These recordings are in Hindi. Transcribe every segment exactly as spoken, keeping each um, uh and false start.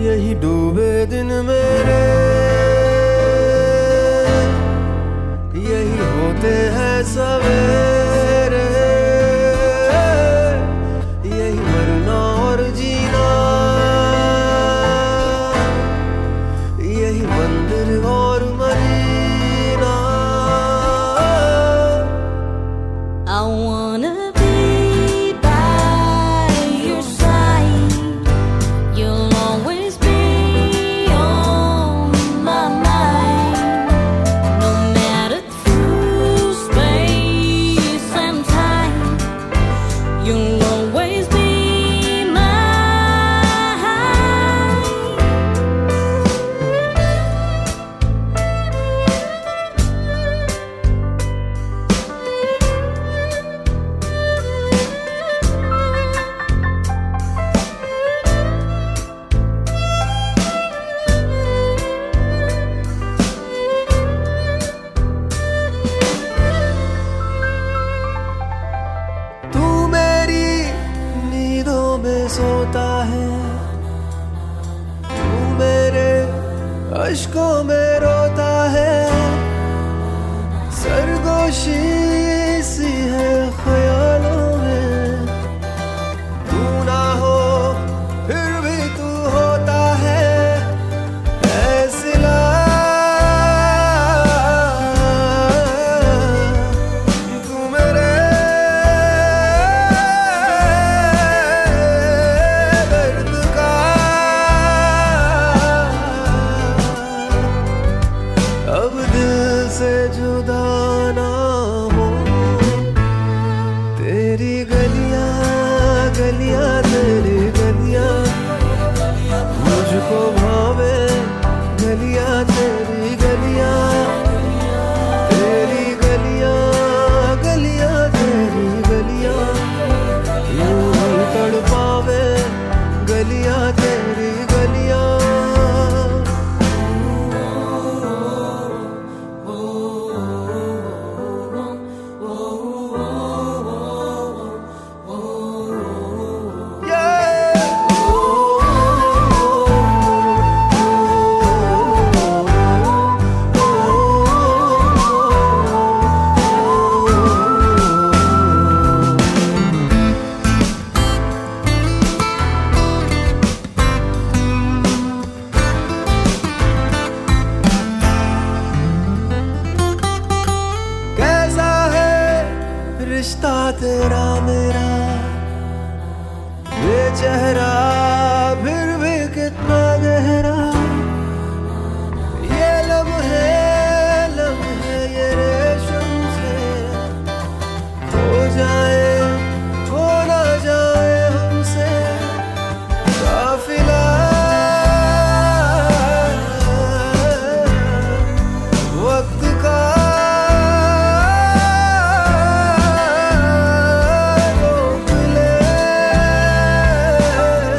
यही डूबे दिन मेरे, यही होते हैं सवेरे, यही मरना और जीना, यही मंदिर और Marina. I wanna be by your side. You'll always be on my mind. No matter through space and time, you'll always be mine. तू मेरी नींदों में सोता है, तू मेरे अश्कों में रोता है, सरगोशी सी है ख्यालों में, तू ना हो फिर भी तू होता है, ऐ सिला तू मेरे दर्द का। अब दिल से जुदा ना हो, तेरी गलियां गलियां तेरी गलियां मुझको भावे, गलियां तेरी गलियां, तेरी गलियां गलियां तेरी गलियां यूं ही तड़पावे, गलियां तेरी गलियां। कैसा है रिश्ता तेरा मेरा, ये चेहरा फिर भी कितना गहरा, ये लम्हे लम्हे ये रेशम से हो जाए हो ना जाए हमसे काफिला, वक्त का रोक ले,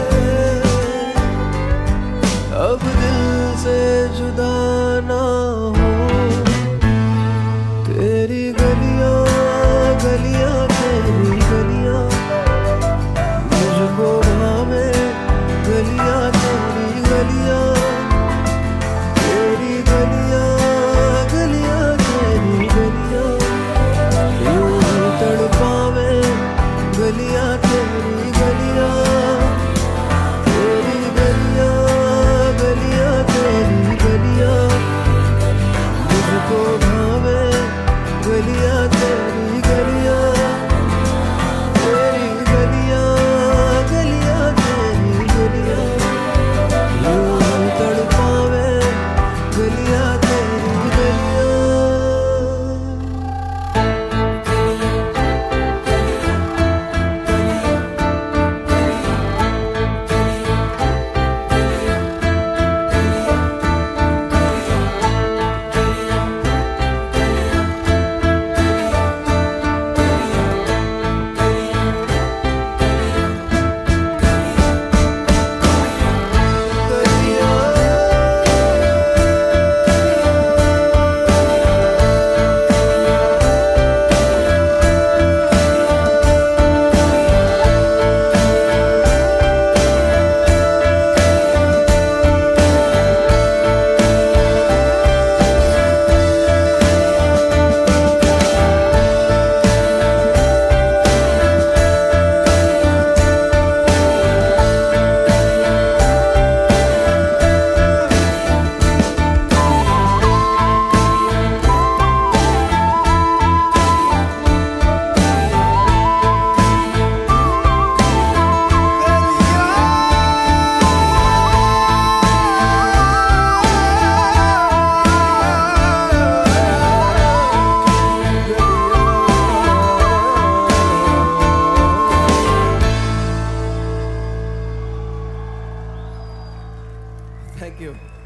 थैंक यू।